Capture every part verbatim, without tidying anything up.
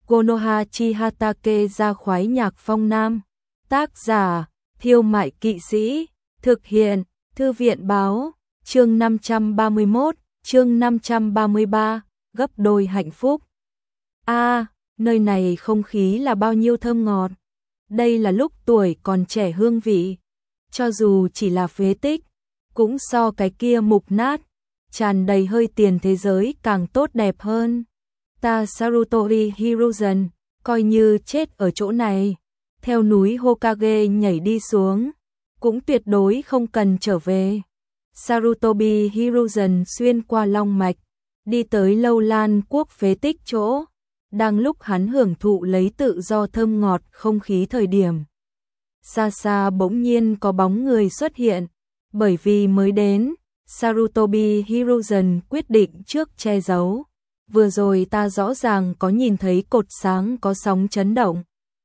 Konoha Chihatake ra khoái nhạc phong nam. Tác giả, Thiêu Mại Kỵ Sĩ. Thực hiện, Thư viện báo. Chương năm trăm ba mươi mốt, chương năm trăm ba mươi ba, gấp đôi hạnh phúc. A, à, nơi này không khí là bao nhiêu thơm ngọt. Đây là lúc tuổi còn trẻ hương vị. Cho dù chỉ là phế tích, cũng so cái kia mục nát, tràn đầy hơi tiền thế giới càng tốt đẹp hơn. Ta Sarutobi Hiruzen, coi như chết ở chỗ này, theo núi Hokage nhảy đi xuống, cũng tuyệt đối không cần trở về. Sarutobi Hiruzen xuyên qua long mạch, đi tới Lâu Lan quốc phế tích chỗ, đang lúc hắn hưởng thụ lấy tự do thơm ngọt không khí thời điểm. Xa xa bỗng nhiên có bóng người xuất hiện, bởi vì mới đến, Sarutobi Hiruzen quyết định trước che giấu. Vừa rồi ta rõ ràng có nhìn thấy cột sáng có sóng chấn động.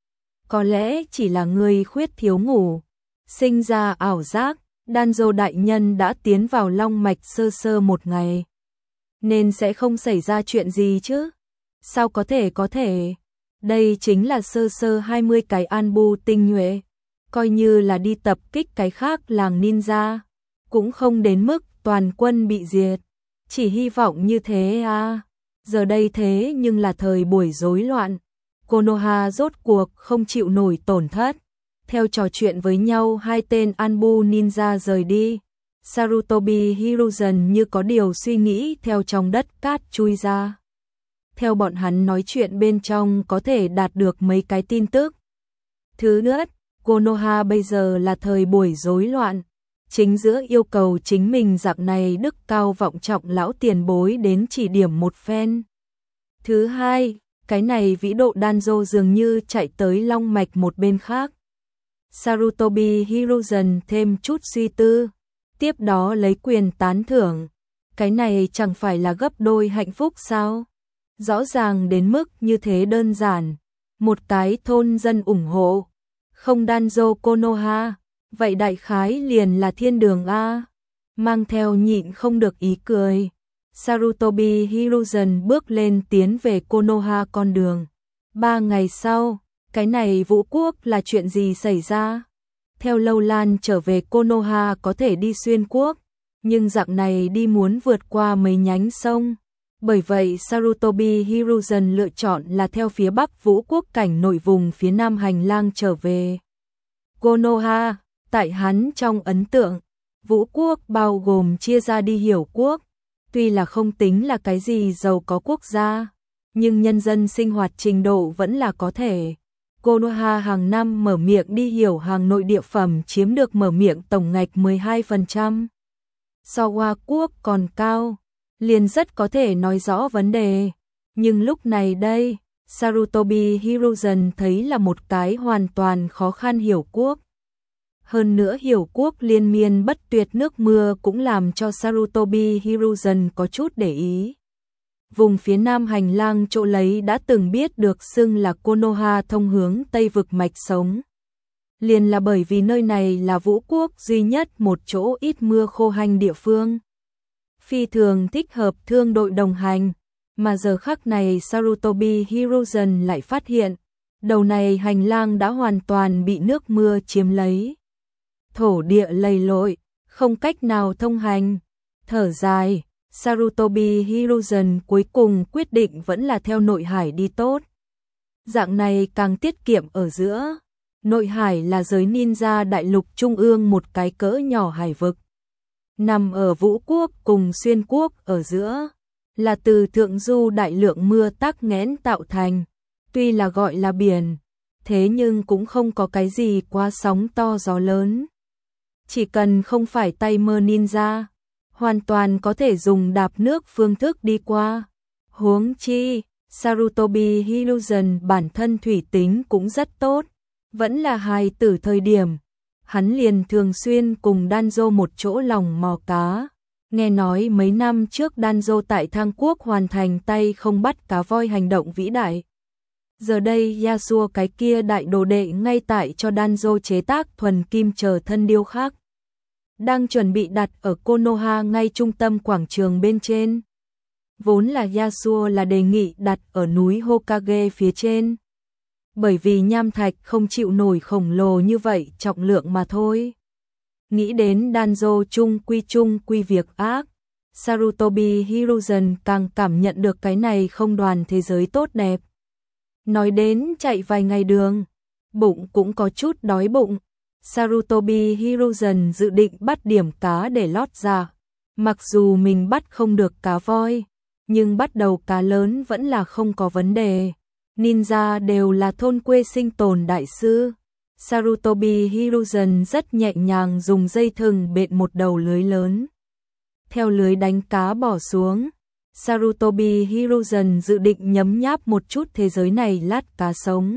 Có lẽ chỉ là người khuyết thiếu ngủ, sinh ra ảo giác, Danzo đại nhân đã tiến vào long mạch sơ sơ một ngày. Nên sẽ không xảy ra chuyện gì chứ? Sao có thể có thể? Đây chính là sơ sơ hai mươi cái Anbu tinh nhuệ. Coi như là đi tập kích cái khác làng ninja, cũng không đến mức toàn quân bị diệt. Chỉ hy vọng như thế à. Giờ đây thế nhưng là thời buổi rối loạn. Konoha rốt cuộc không chịu nổi tổn thất. Theo trò chuyện với nhau hai tên Anbu ninja rời đi. Sarutobi Hiruzen như có điều suy nghĩ theo trong đất cát chui ra. Theo bọn hắn nói chuyện bên trong có thể đạt được mấy cái tin tức. Thứ nhất, Konoha bây giờ là thời buổi rối loạn. Chính giữa yêu cầu chính mình dạng này đức cao vọng trọng lão tiền bối đến chỉ điểm một phen. Thứ hai, cái này vĩ độ Danzo dường như chạy tới long mạch một bên khác. Sarutobi Hiruzen thêm chút suy tư, tiếp đó lấy quyền tán thưởng. Cái này chẳng phải là gấp đôi hạnh phúc sao? Rõ ràng đến mức như thế đơn giản. Một cái thôn dân ủng hộ, không Danzo Konoha. Vậy đại khái liền là thiên đường A. Mang theo nhịn không được ý cười, Sarutobi Hiruzen bước lên tiến về Konoha con đường. Ba ngày sau, cái này vũ quốc là chuyện gì xảy ra? Theo Lâu Lan trở về Konoha có thể đi xuyên quốc, nhưng dạng này đi muốn vượt qua mấy nhánh sông. Bởi vậy Sarutobi Hiruzen lựa chọn là theo phía bắc vũ quốc cảnh nội vùng phía nam hành lang trở về Konoha. Tại hắn trong ấn tượng, vũ quốc bao gồm chia ra đi hiểu quốc, tuy là không tính là cái gì giàu có quốc gia, nhưng nhân dân sinh hoạt trình độ vẫn là có thể. Konoha hàng năm mở miệng đi hiểu hàng nội địa phẩm chiếm được mở miệng tổng ngạch mười hai phần trăm. So Hoa quốc còn cao, liền rất có thể nói rõ vấn đề. Nhưng lúc này đây, Sarutobi Hiruzen thấy là một cái hoàn toàn khó khăn hiểu quốc. Hơn nữa hiểu quốc liên miên bất tuyệt nước mưa cũng làm cho Sarutobi Hiruzen có chút để ý. Vùng phía nam hành lang chỗ lấy đã từng biết được xưng là Konoha thông hướng Tây vực mạch sống. Liền là bởi vì nơi này là vũ quốc duy nhất một chỗ ít mưa khô hành địa phương. Phi thường thích hợp thương đội đồng hành, mà giờ khắc này Sarutobi Hiruzen lại phát hiện, đầu này hành lang đã hoàn toàn bị nước mưa chiếm lấy. Thổ địa lầy lội, không cách nào thông hành. Thở dài, Sarutobi Hiruzen cuối cùng quyết định vẫn là theo nội hải đi tốt. Dạng này càng tiết kiệm ở giữa. Nội hải là giới ninja đại lục trung ương một cái cỡ nhỏ hải vực. Nằm ở vũ quốc cùng xuyên quốc ở giữa. Là từ thượng du đại lượng mưa tắc nghẽn tạo thành. Tuy là gọi là biển, thế nhưng cũng không có cái gì quá sóng to gió lớn. Chỉ cần không phải tay mơ ninja, hoàn toàn có thể dùng đạp nước phương thức đi qua. Huống chi, Sarutobi Hiruzen bản thân thủy tính cũng rất tốt, vẫn là hài tử thời điểm. Hắn liền thường xuyên cùng Danzo một chỗ lòng mò cá. Nghe nói mấy năm trước Danzo tại Thang Quốc hoàn thành tay không bắt cá voi hành động vĩ đại. Giờ đây Yasuo cái kia đại đồ đệ ngay tại cho Danzo chế tác thuần kim chờ thân điêu khắc. Đang chuẩn bị đặt ở Konoha ngay trung tâm quảng trường bên trên. Vốn là Yasuo là đề nghị đặt ở núi Hokage phía trên. Bởi vì nham thạch không chịu nổi khổng lồ như vậy trọng lượng mà thôi. Nghĩ đến Danzo chung quy chung quy việc ác, Sarutobi Hiruzen càng cảm nhận được cái này không đoàn thế giới tốt đẹp. Nói đến chạy vài ngày đường, bụng cũng có chút đói bụng. Sarutobi Hiruzen dự định bắt điểm cá để lót dạ. Mặc dù mình bắt không được cá voi, nhưng bắt đầu cá lớn vẫn là không có vấn đề. Ninja đều là thôn quê sinh tồn đại sư. Sarutobi Hiruzen rất nhẹ nhàng dùng dây thừng bện một đầu lưới lớn. Theo lưới đánh cá bỏ xuống, Sarutobi Hiruzen dự định nhấm nháp một chút thế giới này lát cá sống.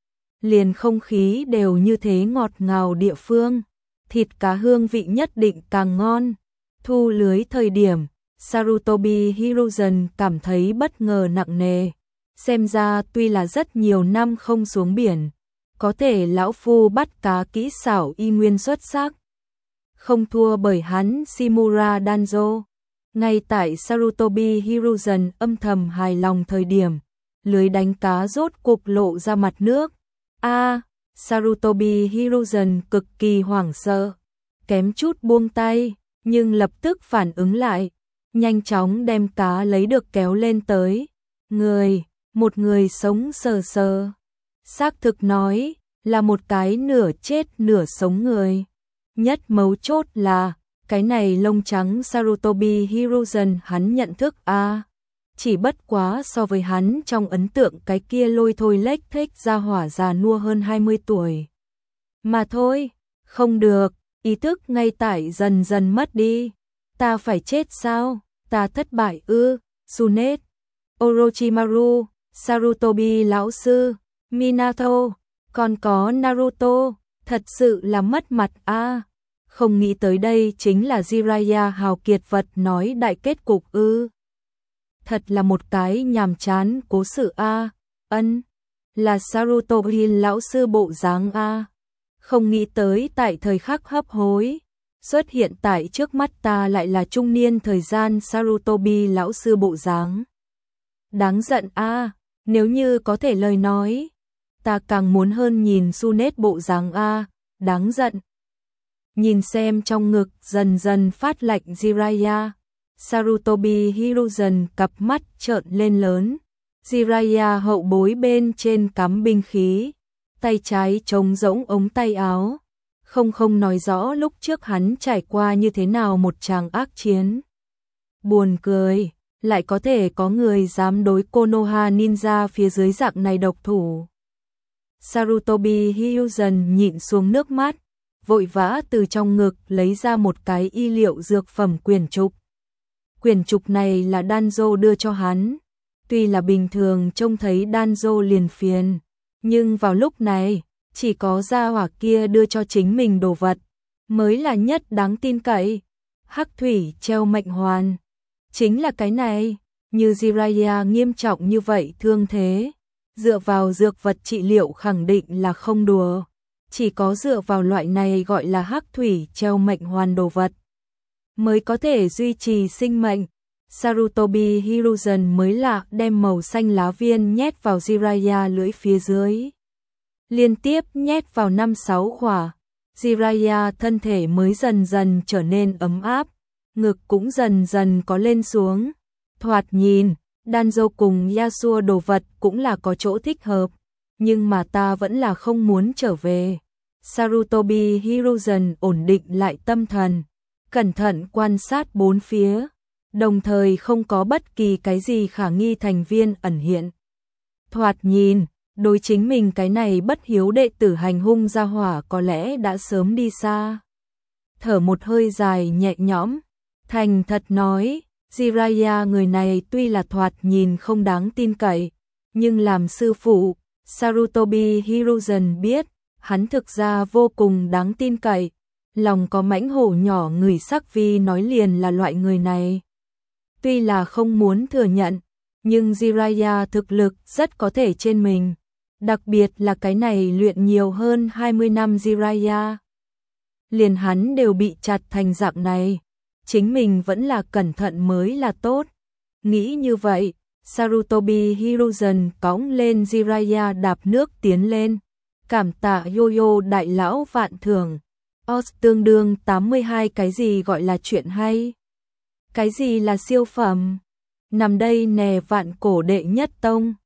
Liền không khí đều như thế ngọt ngào địa phương, thịt cá hương vị nhất định càng ngon. Thu lưới thời điểm, Sarutobi Hiruzen cảm thấy bất ngờ nặng nề. Xem ra tuy là rất nhiều năm không xuống biển, có thể lão phu bắt cá kỹ xảo y nguyên xuất sắc. Không thua bởi hắn Shimura Danzo. Ngay tại Sarutobi Hiruzen âm thầm hài lòng thời điểm, lưới đánh cá rốt cục lộ ra mặt nước. A, à, Sarutobi Hiruzen cực kỳ hoảng sợ, kém chút buông tay, nhưng lập tức phản ứng lại, nhanh chóng đem cá lấy được kéo lên tới. Người, một người sống sờ sờ. Xác thực nói, là một cái nửa chết nửa sống người. Nhất mấu chốt là, cái này lông trắng Sarutobi Hiruzen hắn nhận thức a à. Chỉ bất quá so với hắn trong ấn tượng cái kia lôi thôi lếch thếch ra hỏa già nua hơn hai mươi tuổi. Mà thôi, không được, ý thức ngay tại dần dần mất đi. Ta phải chết sao? Ta thất bại ư? Tsunet, Orochimaru, Sarutobi lão sư, Minato, còn có Naruto, thật sự là mất mặt a. À. Không nghĩ tới đây chính là Jiraiya hào kiệt vật nói đại kết cục ư. Thật là một cái nhàm chán cố sự a. À. Ân, là Sarutobi lão sư bộ dáng a. À. Không nghĩ tới tại thời khắc hấp hối, xuất hiện tại trước mắt ta lại là trung niên thời gian Sarutobi lão sư bộ dáng. Đáng giận a, à. Nếu như có thể lời nói, ta càng muốn hơn nhìn Tsunet bộ dáng a, à. Đáng giận. Nhìn xem trong ngực dần dần phát lạnh Jiraiya, Sarutobi Hiruzen cặp mắt trợn lên lớn. Jiraiya hậu bối bên trên cắm binh khí, tay trái trống rỗng ống tay áo. Không không nói rõ lúc trước hắn trải qua như thế nào một tràng ác chiến. Buồn cười, lại có thể có người dám đối Konoha ninja phía dưới dạng này độc thủ. Sarutobi Hiruzen nhịn xuống nước mắt, vội vã từ trong ngực lấy ra một cái y liệu dược phẩm quyển trục. Quyển trục này là Danzo đưa cho hắn. Tuy là bình thường trông thấy Danzo liền phiền, nhưng vào lúc này, chỉ có gia hỏa kia đưa cho chính mình đồ vật, mới là nhất đáng tin cậy. Hắc thủy treo mệnh hoàn. Chính là cái này, như Jiraiya nghiêm trọng như vậy thương thế, dựa vào dược vật trị liệu khẳng định là không đùa. Chỉ có dựa vào loại này gọi là hắc thủy treo mệnh hoàn đồ vật, mới có thể duy trì sinh mệnh. Sarutobi Hiruzen mới lạ đem màu xanh lá viên nhét vào Jiraiya lưỡi phía dưới. Liên tiếp nhét vào năm sáu khỏa, Jiraiya thân thể mới dần dần trở nên ấm áp, ngực cũng dần dần có lên xuống. Thoạt nhìn, Danzo cùng Yasuo đồ vật cũng là có chỗ thích hợp, nhưng mà ta vẫn là không muốn trở về. Sarutobi Hiruzen ổn định lại tâm thần, cẩn thận quan sát bốn phía, đồng thời không có bất kỳ cái gì khả nghi thành viên ẩn hiện. Thoạt nhìn, đối chính mình cái này bất hiếu đệ tử hành hung ra hỏa có lẽ đã sớm đi xa. Thở một hơi dài nhẹ nhõm, thành thật nói, Jiraiya người này tuy là thoạt nhìn không đáng tin cậy, nhưng làm sư phụ, Sarutobi Hiruzen biết, hắn thực ra vô cùng đáng tin cậy. Lòng có mãnh hổ nhỏ người sắc vi nói liền là loại người này. Tuy là không muốn thừa nhận, nhưng Jiraiya thực lực rất có thể trên mình. Đặc biệt là cái này luyện nhiều hơn hai mươi năm Jiraiya. Liền hắn đều bị chặt thành dạng này. Chính mình vẫn là cẩn thận mới là tốt. Nghĩ như vậy, Sarutobi Hiruzen cõng lên Jiraiya đạp nước tiến lên. Cảm tạ Yoyo đại lão vạn thưởng. Os tương đương tám mươi hai. Cái gì gọi là chuyện hay? Cái gì là siêu phẩm? Nằm đây nè vạn cổ đệ nhất tông.